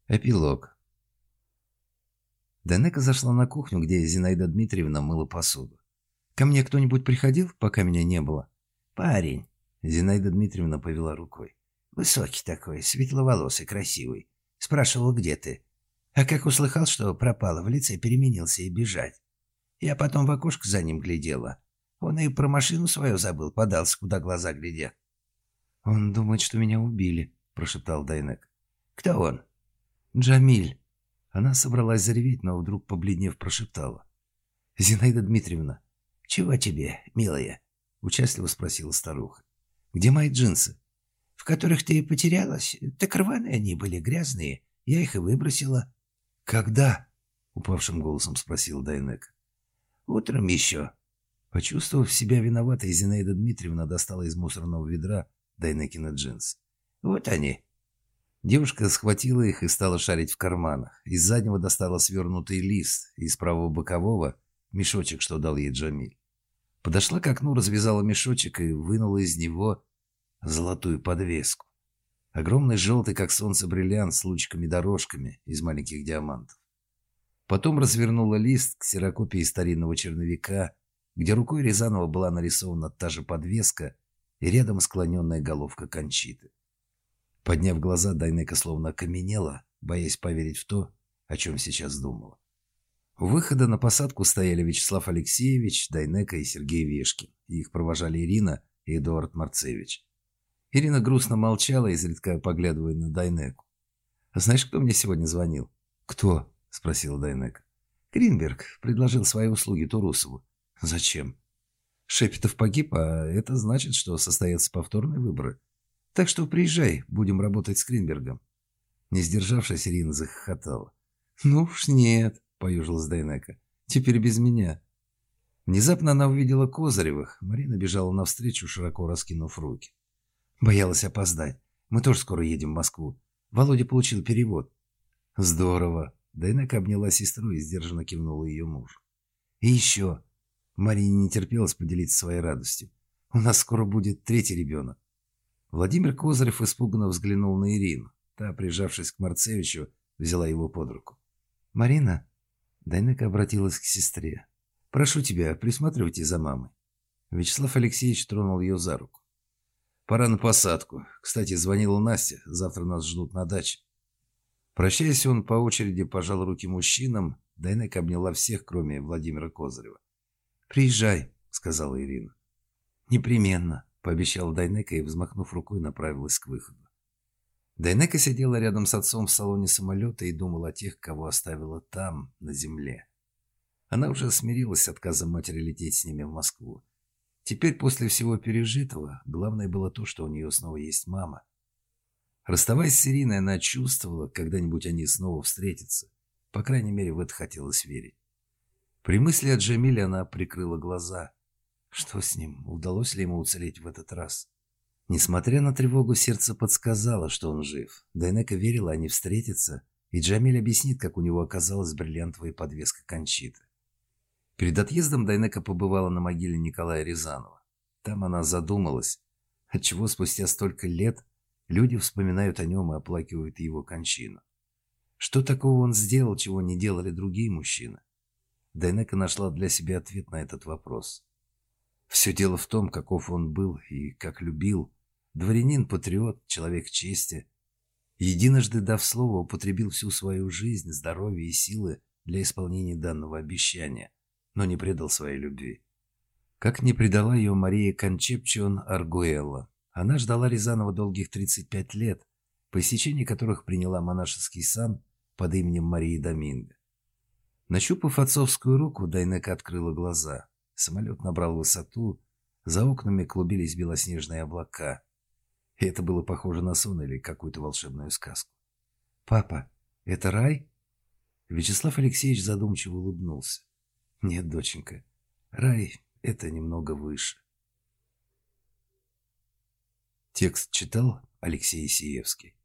Эпилог. Данека зашла на кухню, где Зинаида Дмитриевна мыла посуду. «Ко мне кто-нибудь приходил, пока меня не было?» «Парень», — Зинаида Дмитриевна повела рукой. высокий такой, светловолосый, красивый. Спрашивал, где ты. А как услыхал, что пропала, в лице переменился и бежать. Я потом в окошко за ним глядела. Он и про машину свою забыл, подался, куда глаза глядят». «Он думает, что меня убили», — прошептал Дайнек. «Кто он?» «Джамиль». Она собралась зареветь, но вдруг, побледнев, прошептала. «Зинаида Дмитриевна». «Чего тебе, милая?» — участливо спросила старуха. «Где мои джинсы?» «В которых ты потерялась? Так рваные они были, грязные. Я их и выбросила». «Когда?» — упавшим голосом спросил Дайнек. «Утром еще». Почувствовав себя виноватой, Зинаида Дмитриевна достала из мусорного ведра Дайнекины джинсы. «Вот они». Девушка схватила их и стала шарить в карманах. Из заднего достала свернутый лист, из правого бокового — мешочек, что дал ей Джамиль. Подошла к окну, развязала мешочек и вынула из него золотую подвеску. Огромный желтый, как солнце, бриллиант с лучиками-дорожками из маленьких диамантов. Потом развернула лист к ксерокопии старинного черновика, где рукой Рязанова была нарисована та же подвеска и рядом склоненная головка Кончиты. Подняв глаза, Дайнека словно окаменела, боясь поверить в то, о чем сейчас думала. У выхода на посадку стояли Вячеслав Алексеевич, Дайнека и Сергей Вешкин. Их провожали Ирина и Эдуард Марцевич. Ирина грустно молчала, изредка поглядывая на Дайнеку. «Знаешь, кто мне сегодня звонил?» «Кто?» — спросила Дайнека. «Гринберг предложил свои услуги Турусову». «Зачем?» «Шепетов погиб, а это значит, что состоятся повторные выборы. Так что приезжай, будем работать с Гринбергом». Не сдержавшись, Ирина захохотала. «Ну уж нет», — поюжилась Дайнека. «Теперь без меня». Внезапно она увидела Козыревых. Марина бежала навстречу, широко раскинув руки. Боялась опоздать. «Мы тоже скоро едем в Москву. Володя получил перевод». «Здорово». Дайнека обняла сестру и сдержанно кивнула ее мужу. «И еще». Марине не терпелось поделиться своей радостью. «У нас скоро будет третий ребенок». Владимир Козырев испуганно взглянул на Ирину. Та, прижавшись к Марцевичу, взяла его под руку. «Марина?» Дайнека обратилась к сестре. «Прошу тебя, присматривайте за мамой». Вячеслав Алексеевич тронул ее за руку. «Пора на посадку. Кстати, звонила Настя. Завтра нас ждут на даче». Прощаясь, он по очереди пожал руки мужчинам. Дайнека обняла всех, кроме Владимира Козырева. «Приезжай», — сказала Ирина. «Непременно», — пообещал Дайнека и, взмахнув рукой, направилась к выходу. Дайнека сидела рядом с отцом в салоне самолета и думала о тех, кого оставила там, на земле. Она уже смирилась с отказом матери лететь с ними в Москву. Теперь, после всего пережитого, главное было то, что у нее снова есть мама. Расставаясь с Ириной, она чувствовала, когда-нибудь они снова встретятся. По крайней мере, в это хотелось верить. При мысли о Джамиле она прикрыла глаза. Что с ним? Удалось ли ему уцелеть в этот раз? Несмотря на тревогу, сердце подсказало, что он жив. Дайнека верила, они встретятся, и Джамиль объяснит, как у него оказалась бриллиантовая подвеска Кончиты. Перед отъездом Дайнека побывала на могиле Николая Рязанова. Там она задумалась, отчего спустя столько лет люди вспоминают о нем и оплакивают его кончину. Что такого он сделал, чего не делали другие мужчины? Дайнека нашла для себя ответ на этот вопрос. Все дело в том, каков он был и как любил. Дворянин, патриот, человек чести. Единожды, дав слово, употребил всю свою жизнь, здоровье и силы для исполнения данного обещания, но не предал своей любви. Как не предала ее Мария Кончепчион Аргуэлла. Она ждала Рязанова долгих 35 лет, по истечении которых приняла монашеский сан под именем Марии Доминго. Нащупав отцовскую руку, Дайнека открыла глаза. Самолет набрал высоту, за окнами клубились белоснежные облака. И это было похоже на сон или какую-то волшебную сказку. «Папа, это рай?» Вячеслав Алексеевич задумчиво улыбнулся. «Нет, доченька, рай — это немного выше». Текст читал Алексей Сиевский.